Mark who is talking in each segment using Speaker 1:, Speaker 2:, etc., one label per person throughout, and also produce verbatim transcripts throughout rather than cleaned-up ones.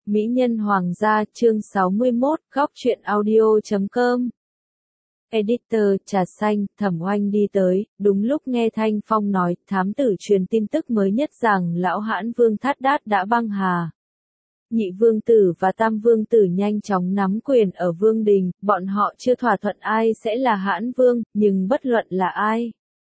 Speaker 1: Mỹ nhân hoàng gia chương sáu mươi mốt góc truyện audio chấm com. Editor trà xanh, Thẩm Oanh đi tới, đúng lúc nghe Thanh Phong nói, thám tử truyền tin tức mới nhất rằng lão hãn vương Thát Đát đã băng hà. Nhị vương tử và tam vương tử nhanh chóng nắm quyền ở vương đình, bọn họ chưa thỏa thuận ai sẽ là hãn vương, nhưng bất luận là ai.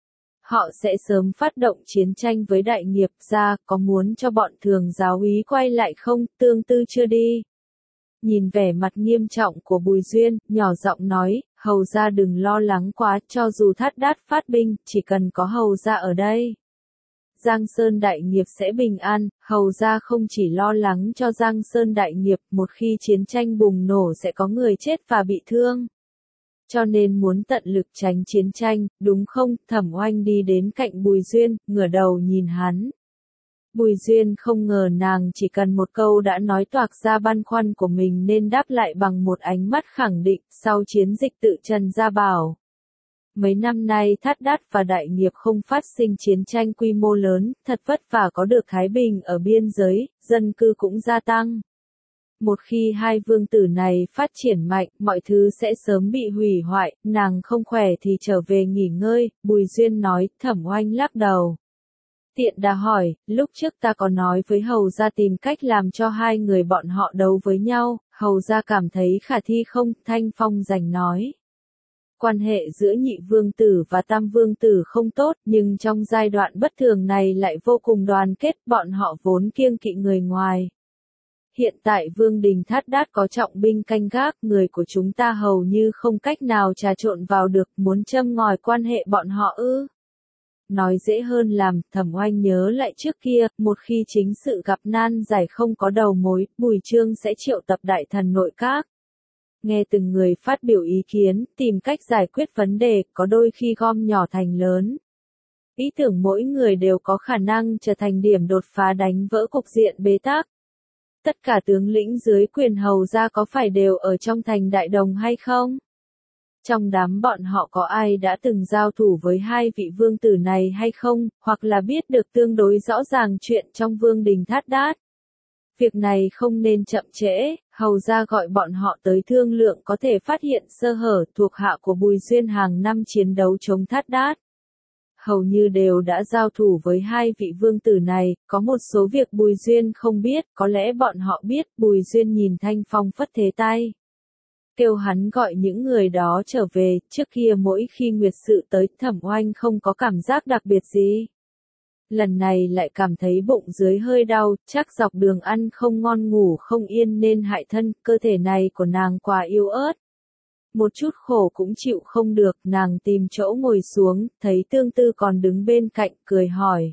Speaker 1: Họ sẽ sớm phát động chiến tranh với đại nghiệp gia, có muốn cho bọn thường giáo úy quay lại không, tương tư chưa đi. Nhìn vẻ mặt nghiêm trọng của Bùi Duyên, nhỏ giọng nói, hầu gia đừng lo lắng quá, cho dù Thát Đát phát binh, chỉ cần có hầu gia ở đây. Giang Sơn đại nghiệp sẽ bình an, hầu gia không chỉ lo lắng cho Giang Sơn đại nghiệp, một khi chiến tranh bùng nổ sẽ có người chết và bị thương. Cho nên muốn tận lực tránh chiến tranh, đúng không? Thẩm Oanh đi đến cạnh Bùi Duyên, ngửa đầu nhìn hắn. Bùi Duyên không ngờ nàng chỉ cần một câu đã nói toạc ra băn khoăn của mình nên đáp lại bằng một ánh mắt khẳng định, sau chiến dịch tự Trần gia bảo. Mấy năm nay Thát Đát và đại nghiệp không phát sinh chiến tranh quy mô lớn, thật vất vả có được thái bình ở biên giới, dân cư cũng gia tăng. Một khi hai vương tử này phát triển mạnh, mọi thứ sẽ sớm bị hủy hoại, nàng không khỏe thì trở về nghỉ ngơi, Bùi Duyên nói, Thẩm Oanh lắc đầu. Tiện đà hỏi, lúc trước ta có nói với hầu gia tìm cách làm cho hai người bọn họ đấu với nhau, hầu gia cảm thấy khả thi không, Thanh Phong rành nói. Quan hệ giữa nhị vương tử và tam vương tử không tốt, nhưng trong giai đoạn bất thường này lại vô cùng đoàn kết, bọn họ vốn kiêng kỵ người ngoài. Hiện tại vương đình Thát Đát có trọng binh canh gác, người của chúng ta hầu như không cách nào trà trộn vào được, muốn châm ngòi quan hệ bọn họ ư. Nói dễ hơn làm, Thẩm Oanh nhớ lại trước kia, một khi chính sự gặp nan giải không có đầu mối, Bùi Trương sẽ triệu tập đại thần nội các. Nghe từng người phát biểu ý kiến, tìm cách giải quyết vấn đề, có đôi khi gom nhỏ thành lớn. Ý tưởng mỗi người đều có khả năng trở thành điểm đột phá đánh vỡ cục diện bế tắc. Tất cả tướng lĩnh dưới quyền hầu gia có phải đều ở trong thành Đại Đồng hay không? Trong đám bọn họ có ai đã từng giao thủ với hai vị vương tử này hay không, hoặc là biết được tương đối rõ ràng chuyện trong vương đình Thát Đát? Việc này không nên chậm trễ, hầu gia gọi bọn họ tới thương lượng có thể phát hiện sơ hở, thuộc hạ của Bùi Duyên hàng năm chiến đấu chống Thát Đát. Hầu như đều đã giao thủ với hai vị vương tử này, có một số việc Bùi Duyên không biết, có lẽ bọn họ biết, Bùi Duyên nhìn Thanh Phong phất thế tay. Kêu hắn gọi những người đó trở về, trước kia mỗi khi nguyệt sự tới, Thẩm Oanh không có cảm giác đặc biệt gì. Lần này lại cảm thấy bụng dưới hơi đau, chắc dọc đường ăn không ngon ngủ không yên nên hại thân, cơ thể này của nàng quá yếu ớt. Một chút khổ cũng chịu không được, nàng tìm chỗ ngồi xuống, thấy tương tư còn đứng bên cạnh, cười hỏi.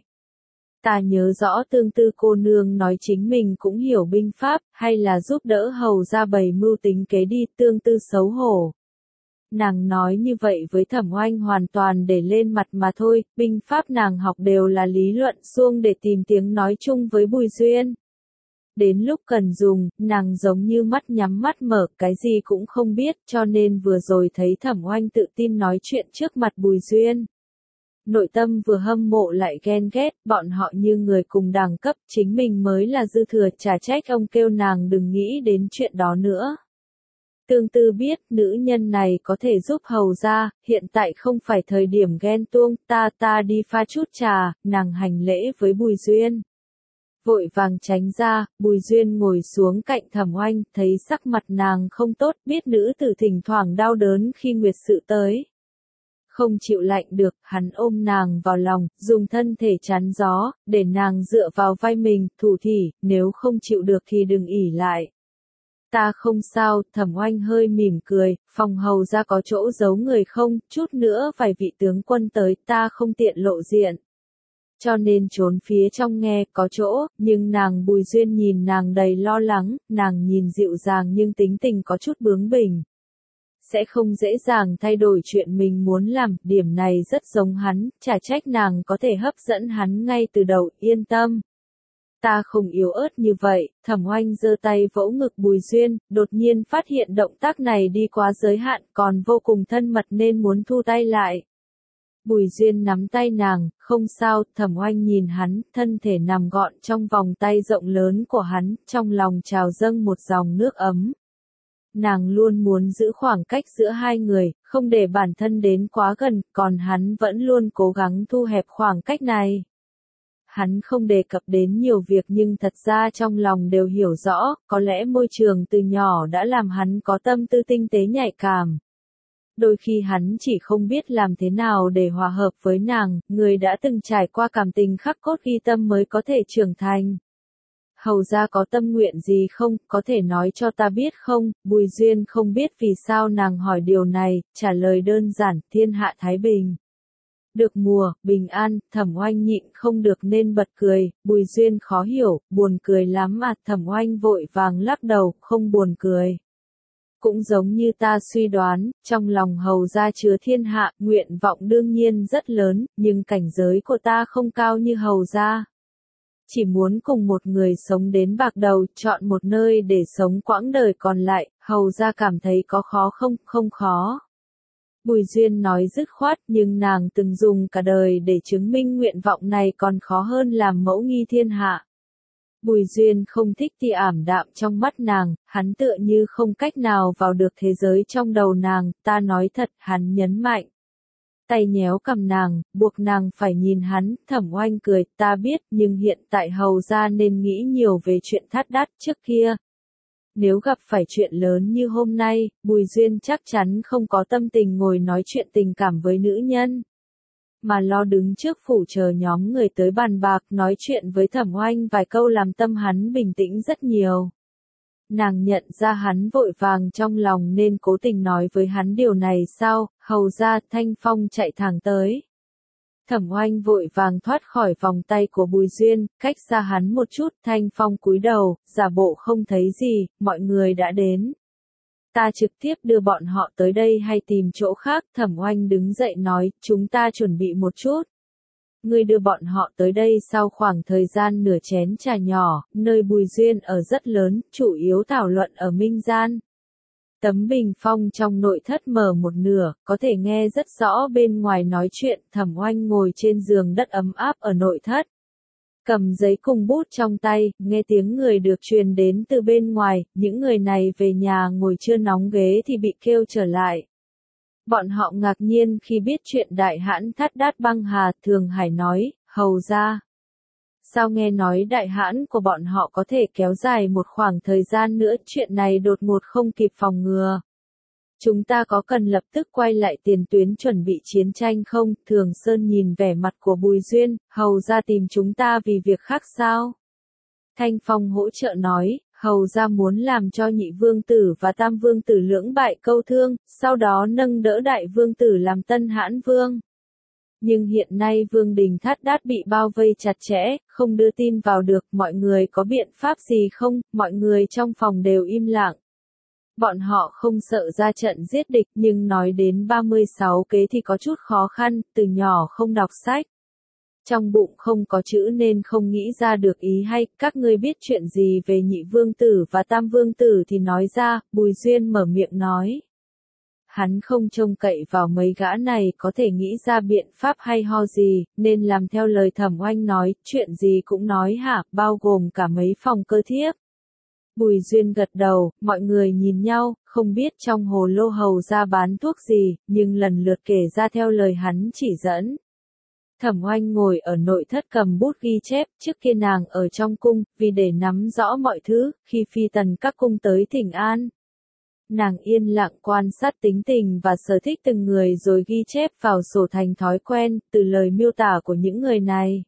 Speaker 1: Ta nhớ rõ tương tư cô nương nói chính mình cũng hiểu binh pháp, hay là giúp đỡ hầu ra bày mưu tính kế đi, tương tư xấu hổ. Nàng nói như vậy với Thẩm Oanh hoàn toàn để lên mặt mà thôi, binh pháp nàng học đều là lý luận suông để tìm tiếng nói chung với Bùi Duyên. Đến lúc cần dùng, nàng giống như mắt nhắm mắt mở, cái gì cũng không biết, cho nên vừa rồi thấy Thẩm Oanh tự tin nói chuyện trước mặt Bùi Duyên. Nội tâm vừa hâm mộ lại ghen ghét, bọn họ như người cùng đẳng cấp, chính mình mới là dư thừa, chả trách ông kêu nàng đừng nghĩ đến chuyện đó nữa. Tương tư biết, nữ nhân này có thể giúp hầu ra, hiện tại không phải thời điểm ghen tuông, ta ta đi pha chút trà, nàng hành lễ với Bùi Duyên. Vội vàng tránh ra, Bùi Duyên ngồi xuống cạnh Thẩm Oanh, thấy sắc mặt nàng không tốt, biết nữ tử thỉnh thoảng đau đớn khi nguyệt sự tới. Không chịu lạnh được, hắn ôm nàng vào lòng, dùng thân thể chắn gió, để nàng dựa vào vai mình, thủ thỉ, nếu không chịu được thì đừng ỉ lại. Ta không sao, Thẩm Oanh hơi mỉm cười, phòng hầu ra có chỗ giấu người không, chút nữa vài vị tướng quân tới, ta không tiện lộ diện. Cho nên trốn phía trong nghe, có chỗ, nhưng nàng Bùi Duyên nhìn nàng đầy lo lắng, nàng nhìn dịu dàng nhưng tính tình có chút bướng bỉnh. Sẽ không dễ dàng thay đổi chuyện mình muốn làm, điểm này rất giống hắn, chả trách nàng có thể hấp dẫn hắn ngay từ đầu, yên tâm. Ta không yếu ớt như vậy, Thẩm Oanh giơ tay vỗ ngực Bùi Duyên, đột nhiên phát hiện động tác này đi quá giới hạn, còn vô cùng thân mật nên muốn thu tay lại. Bùi Duyên nắm tay nàng, không sao, Thẩm Oanh nhìn hắn, thân thể nằm gọn trong vòng tay rộng lớn của hắn, trong lòng trào dâng một dòng nước ấm. Nàng luôn muốn giữ khoảng cách giữa hai người, không để bản thân đến quá gần, còn hắn vẫn luôn cố gắng thu hẹp khoảng cách này. Hắn không đề cập đến nhiều việc nhưng thật ra trong lòng đều hiểu rõ, có lẽ môi trường từ nhỏ đã làm hắn có tâm tư tinh tế nhạy cảm. Đôi khi hắn chỉ không biết làm thế nào để hòa hợp với nàng, người đã từng trải qua cảm tình khắc cốt ghi tâm mới có thể trưởng thành. Hầu ra có tâm nguyện gì không, có thể nói cho ta biết không? Bùi Duyên không biết vì sao nàng hỏi điều này, trả lời đơn giản, thiên hạ thái bình. Được mùa, bình an, Thẩm Oanh nhịn không được nên bật cười, Bùi Duyên khó hiểu, buồn cười lắm mà, Thẩm Oanh vội vàng lắc đầu, không buồn cười. Cũng giống như ta suy đoán, trong lòng hầu gia chứa thiên hạ, nguyện vọng đương nhiên rất lớn, nhưng cảnh giới của ta không cao như hầu gia. Chỉ muốn cùng một người sống đến bạc đầu, chọn một nơi để sống quãng đời còn lại, hầu gia cảm thấy có khó không, không khó. Bùi Duyên nói dứt khoát, nhưng nàng từng dùng cả đời để chứng minh nguyện vọng này còn khó hơn làm mẫu nghi thiên hạ. Bùi Duyên không thích tia ảm đạm trong mắt nàng, hắn tựa như không cách nào vào được thế giới trong đầu nàng, ta nói thật, hắn nhấn mạnh. Tay nhéo cầm nàng, buộc nàng phải nhìn hắn, Thẩm Oanh cười, ta biết, nhưng hiện tại hầu ra nên nghĩ nhiều về chuyện thắt đắt trước kia. Nếu gặp phải chuyện lớn như hôm nay, Bùi Duyên chắc chắn không có tâm tình ngồi nói chuyện tình cảm với nữ nhân. Mà lo đứng trước phủ chờ nhóm người tới bàn bạc nói chuyện với Thẩm Oanh vài câu làm tâm hắn bình tĩnh rất nhiều. Nàng nhận ra hắn vội vàng trong lòng nên cố tình nói với hắn điều này sao, hầu ra Thanh Phong chạy thẳng tới. Thẩm Oanh vội vàng thoát khỏi vòng tay của Bùi Duyên, cách xa hắn một chút, Thanh Phong cúi đầu, giả bộ không thấy gì, mọi người đã đến. Ta trực tiếp đưa bọn họ tới đây hay tìm chỗ khác, Thẩm Oanh đứng dậy nói, chúng ta chuẩn bị một chút. Ngươi đưa bọn họ tới đây sau khoảng thời gian nửa chén trà nhỏ, nơi Bùi Duyên ở rất lớn, chủ yếu thảo luận ở Minh Gian. Tấm bình phong trong nội thất mở một nửa, có thể nghe rất rõ bên ngoài nói chuyện, Thẩm Oanh ngồi trên giường đất ấm áp ở nội thất. Cầm giấy cùng bút trong tay, nghe tiếng người được truyền đến từ bên ngoài, những người này về nhà ngồi chưa nóng ghế thì bị kêu trở lại. Bọn họ ngạc nhiên khi biết chuyện đại hãn thắt đát băng hà, Thường Hải nói, hầu ra. Sao nghe nói đại hãn của bọn họ có thể kéo dài một khoảng thời gian nữa, chuyện này đột ngột không kịp phòng ngừa. Chúng ta có cần lập tức quay lại tiền tuyến chuẩn bị chiến tranh không? Thường Sơn nhìn vẻ mặt của Bùi Duyên, hầu ra tìm chúng ta vì việc khác sao? Thanh Phong hỗ trợ nói, hầu ra muốn làm cho nhị vương tử và tam vương tử lưỡng bại câu thương, sau đó nâng đỡ đại vương tử làm tân hãn vương. Nhưng hiện nay vương đình thắt đát bị bao vây chặt chẽ, không đưa tin vào được, mọi người có biện pháp gì không? Mọi người trong phòng đều im lặng. Bọn họ không sợ ra trận giết địch nhưng nói đến ba mươi sáu kế thì có chút khó khăn, từ nhỏ không đọc sách. Trong bụng không có chữ nên không nghĩ ra được ý hay, các ngươi biết chuyện gì về nhị vương tử và tam vương tử thì nói ra, Bùi Duyên mở miệng nói. Hắn không trông cậy vào mấy gã này có thể nghĩ ra biện pháp hay ho gì, nên làm theo lời Thẩm Oanh nói, chuyện gì cũng nói hả, bao gồm cả mấy phòng cơ thiếp. Bùi Duyên gật đầu, mọi người nhìn nhau, không biết trong hồ lô hầu ra bán thuốc gì, nhưng lần lượt kể ra theo lời hắn chỉ dẫn. Thẩm Oanh ngồi ở nội thất cầm bút ghi chép, trước kia nàng ở trong cung, vì để nắm rõ mọi thứ, khi phi tần các cung tới thỉnh an. Nàng yên lặng quan sát tính tình và sở thích từng người rồi ghi chép vào sổ thành thói quen, từ lời miêu tả của những người này.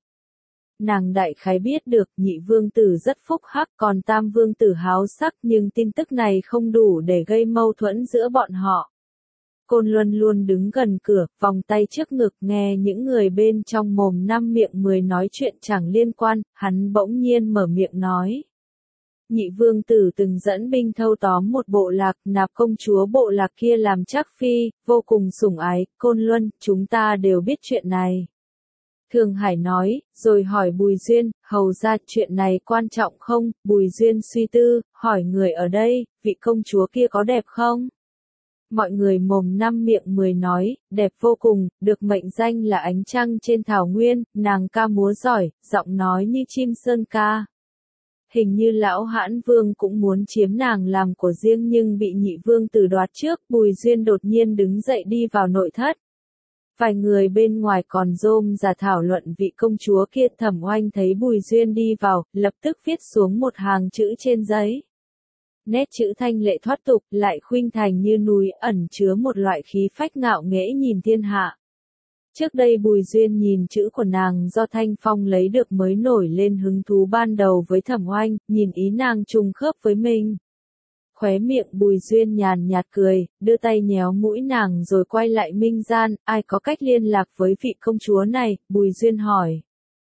Speaker 1: Nàng đại khái biết được nhị vương tử rất phúc hắc còn tam vương tử háo sắc nhưng tin tức này không đủ để gây mâu thuẫn giữa bọn họ. Côn Luân luôn đứng gần cửa, vòng tay trước ngực nghe những người bên trong mồm năm miệng mười nói chuyện chẳng liên quan, hắn bỗng nhiên mở miệng nói. Nhị vương tử từng dẫn binh thâu tóm một bộ lạc, nạp công chúa bộ lạc kia làm trắc phi, vô cùng sủng ái, Côn Luân, chúng ta đều biết chuyện này. Thường Hải nói, rồi hỏi Bùi Duyên, hầu ra chuyện này quan trọng không? Bùi Duyên suy tư, hỏi người ở đây, vị công chúa kia có đẹp không? Mọi người mồm năm miệng mười nói, đẹp vô cùng, được mệnh danh là ánh trăng trên thảo nguyên, nàng ca múa giỏi, giọng nói như chim sơn ca. Hình như lão Hãn Vương cũng muốn chiếm nàng làm của riêng nhưng bị nhị vương tử đoạt trước, Bùi Duyên đột nhiên đứng dậy đi vào nội thất. Vài người bên ngoài còn rôm rả thảo luận vị công chúa kia. Thẩm Oanh thấy Bùi Duyên đi vào, lập tức viết xuống một hàng chữ trên giấy. Nét chữ thanh lệ thoát tục, lại khuynh thành như núi, ẩn chứa một loại khí phách ngạo nghễ nhìn thiên hạ. Trước đây Bùi Duyên nhìn chữ của nàng do Thanh Phong lấy được mới nổi lên hứng thú ban đầu với Thẩm Oanh, nhìn ý nàng trùng khớp với mình. Khóe miệng Bùi Duyên nhàn nhạt cười, đưa tay nhéo mũi nàng rồi quay lại Minh Gian, ai có cách liên lạc với vị công chúa này, Bùi Duyên hỏi.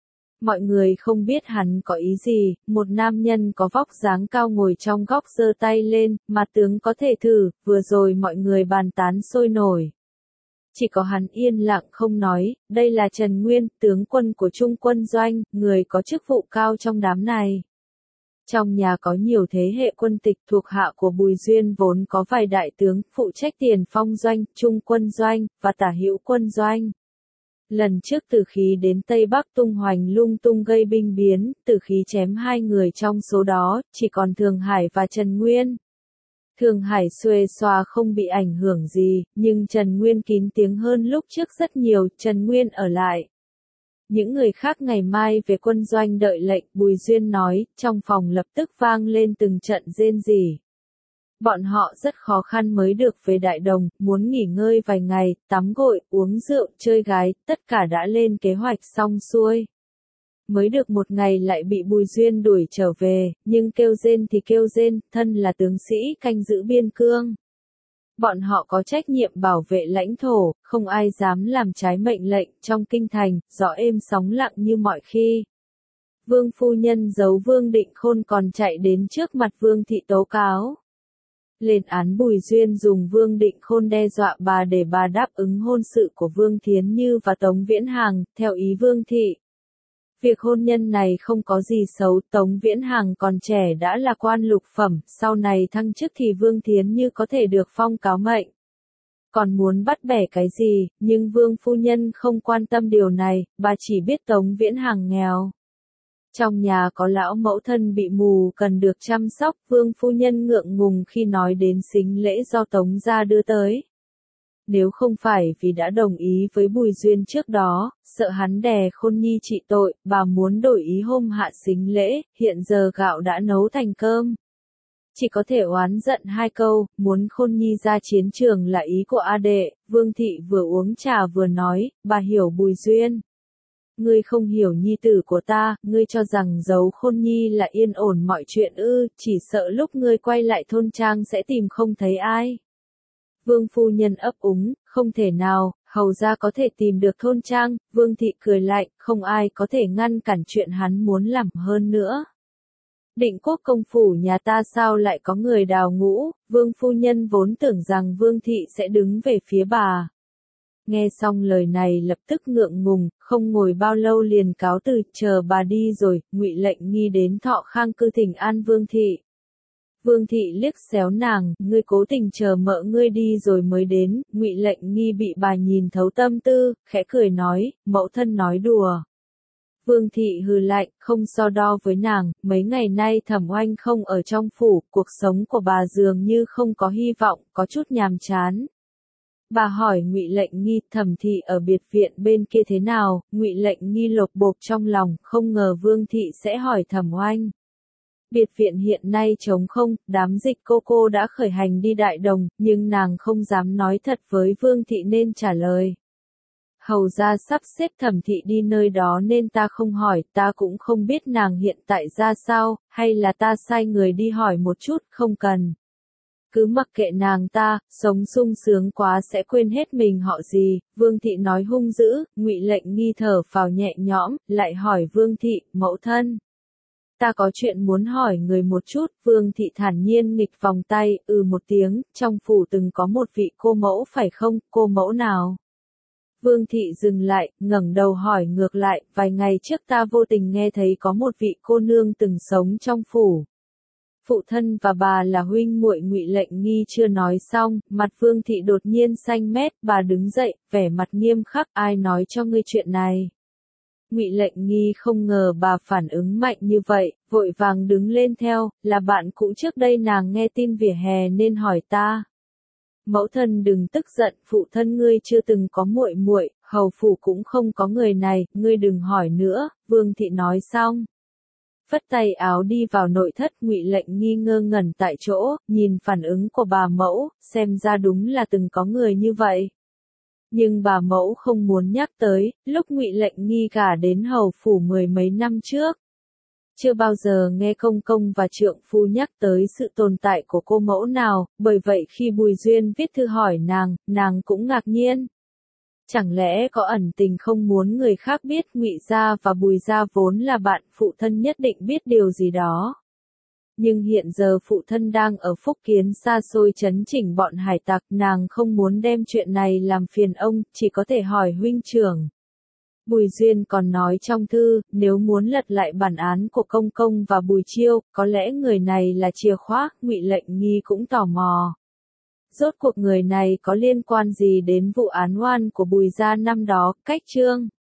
Speaker 1: Mọi người không biết hắn có ý gì, một nam nhân có vóc dáng cao ngồi trong góc giơ tay lên, mà tướng có thể thử, vừa rồi mọi người bàn tán sôi nổi. Chỉ có hắn yên lặng không nói, đây là Trần Nguyên, tướng quân của Trung quân doanh, người có chức vụ cao trong đám này. Trong nhà có nhiều thế hệ quân tịch thuộc hạ của Bùi Duyên vốn có vài đại tướng, phụ trách Tiền Phong doanh, Trung quân doanh, và Tả Hữu quân doanh. Lần trước Tử Khí đến Tây Bắc tung hoành lung tung gây binh biến, Tử Khí chém hai người trong số đó, chỉ còn Thường Hải và Trần Nguyên. Thường Hải xuề xòa không bị ảnh hưởng gì, nhưng Trần Nguyên kín tiếng hơn lúc trước rất nhiều, Trần Nguyên ở lại. Những người khác ngày mai về quân doanh đợi lệnh, Bùi Duyên nói, trong phòng lập tức vang lên từng trận rên rỉ. Bọn họ rất khó khăn mới được về Đại Đồng, muốn nghỉ ngơi vài ngày, tắm gội, uống rượu, chơi gái, tất cả đã lên kế hoạch xong xuôi. Mới được một ngày lại bị Bùi Duyên đuổi trở về, nhưng kêu rên thì kêu rên, thân là tướng sĩ canh giữ biên cương. Bọn họ có trách nhiệm bảo vệ lãnh thổ, không ai dám làm trái mệnh lệnh. Trong kinh thành, gió êm sóng lặng như mọi khi. Vương phu nhân giấu Vương Định Khôn còn chạy đến trước mặt Vương thị tố cáo. Lên án Bùi Duyên dùng Vương Định Khôn đe dọa bà để bà đáp ứng hôn sự của Vương Thiến Như và Tống Viễn Hằng, theo ý Vương thị. Việc hôn nhân này không có gì xấu, Tống Viễn Hằng còn trẻ đã là quan lục phẩm, sau này thăng chức thì Vương Thiến Như có thể được phong cáo mệnh. Còn muốn bắt bẻ cái gì, nhưng Vương phu nhân không quan tâm điều này, bà chỉ biết Tống Viễn Hằng nghèo. Trong nhà có lão mẫu thân bị mù cần được chăm sóc, Vương phu nhân ngượng ngùng khi nói đến sính lễ do Tống gia đưa tới. Nếu không phải vì đã đồng ý với Bùi Duyên trước đó, sợ hắn đè Khôn Nhi trị tội, bà muốn đổi ý hôm hạ sính lễ, hiện giờ gạo đã nấu thành cơm. Chỉ có thể oán giận hai câu, muốn Khôn Nhi ra chiến trường là ý của A đệ. Vương thị vừa uống trà vừa nói, bà hiểu Bùi Duyên. Ngươi không hiểu nhi tử của ta, ngươi cho rằng giấu Khôn Nhi là yên ổn mọi chuyện ư, chỉ sợ lúc ngươi quay lại thôn trang sẽ tìm không thấy ai. Vương phu nhân ấp úng, không thể nào, hầu ra có thể tìm được thôn trang. Vương thị cười lạnh, không ai có thể ngăn cản chuyện hắn muốn làm hơn nữa. Định Quốc công phủ nhà ta sao lại có người đào ngũ, Vương phu nhân vốn tưởng rằng Vương thị sẽ đứng về phía bà. Nghe xong lời này lập tức ngượng ngùng, không ngồi bao lâu liền cáo từ, chờ bà đi rồi, Ngụy Lệnh Nghi đến Thọ Khang cư thỉnh an Vương thị. Vương thị liếc xéo nàng, ngươi cố tình chờ mợ ngươi đi rồi mới đến. Ngụy Lệnh Nghi bị bà nhìn thấu tâm tư, khẽ cười nói, mẫu thân nói đùa. Vương thị hừ lạnh, không so đo với nàng, mấy ngày nay Thẩm Oanh không ở trong phủ, cuộc sống của bà dường như không có hy vọng, có chút nhàm chán. Bà hỏi Ngụy Lệnh Nghi, Thẩm thị ở biệt viện bên kia thế nào? Ngụy Lệnh Nghi lột bột trong lòng, không ngờ Vương thị sẽ hỏi Thẩm Oanh. Biệt viện hiện nay trống không, đám dịch cô cô đã khởi hành đi Đại Đồng, nhưng nàng không dám nói thật với Vương thị nên trả lời. Hầu ra sắp xếp Thẩm thị đi nơi đó nên ta không hỏi, ta cũng không biết nàng hiện tại ra sao, hay là ta sai người đi hỏi một chút, không cần. Cứ mặc kệ nàng ta, sống sung sướng quá sẽ quên hết mình họ gì. Vương thị nói hung dữ. Ngụy Lệnh Nghi thở phào nhẹ nhõm, lại hỏi Vương thị, mẫu thân. Ta có chuyện muốn hỏi người một chút. Vương thị thản nhiên nghịch vòng tay, ừ một tiếng, trong phủ từng có một vị cô mẫu phải không, cô mẫu nào? Vương thị dừng lại, ngẩng đầu hỏi ngược lại, vài ngày trước ta vô tình nghe thấy có một vị cô nương từng sống trong phủ. Phụ thân và bà là huynh muội. Ngụy Lệnh Nghi chưa nói xong, mặt Vương thị đột nhiên xanh mét, bà đứng dậy, vẻ mặt nghiêm khắc, ai nói cho ngươi chuyện này? Ngụy Lệnh Nghi không ngờ bà phản ứng mạnh như vậy, vội vàng đứng lên theo, là bạn cũ trước đây nàng nghe tin vỉa hè nên hỏi ta. Mẫu thân đừng tức giận, phụ thân ngươi chưa từng có muội muội, hầu phủ cũng không có người này, ngươi đừng hỏi nữa. Vương thị nói xong, phất tay áo đi vào nội thất. Ngụy Lệnh Nghi ngơ ngẩn tại chỗ, nhìn phản ứng của bà mẫu, xem ra đúng là từng có người như vậy. Nhưng bà mẫu không muốn nhắc tới, lúc Ngụy Lệnh Nghi gả đến hầu phủ mười mấy năm trước. Chưa bao giờ nghe công công và trượng phu nhắc tới sự tồn tại của cô mẫu nào, bởi vậy khi Bùi Duyên viết thư hỏi nàng, nàng cũng ngạc nhiên. Chẳng lẽ có ẩn tình không muốn người khác biết? Ngụy gia và Bùi gia vốn là bạn, phụ thân nhất định biết điều gì đó. Nhưng hiện giờ phụ thân đang ở Phúc Kiến xa xôi trấn chỉnh bọn hải tặc, nàng không muốn đem chuyện này làm phiền ông, chỉ có thể hỏi huynh trưởng. Bùi Duyên còn nói trong thư, nếu muốn lật lại bản án của công công và Bùi Chiêu, có lẽ người này là chìa khóa. Ngụy Lệnh Nghi cũng tò mò. Rốt cuộc người này có liên quan gì đến vụ án oan của Bùi gia năm đó? Cách chương